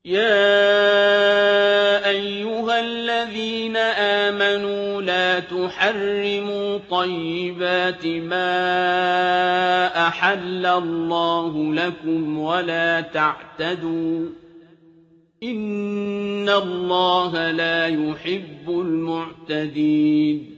يَا أَيُّهَا الَّذِينَ آمَنُوا لَا تُحَرِّمُوا طَيِّبَاتِ مَا أَحَلَّ اللَّهُ لَكُمْ وَلَا تَعْتَدُوا ۚ إِنَّ اللَّهَ لَا يُحِبُّ الْمُعْتَدِينَ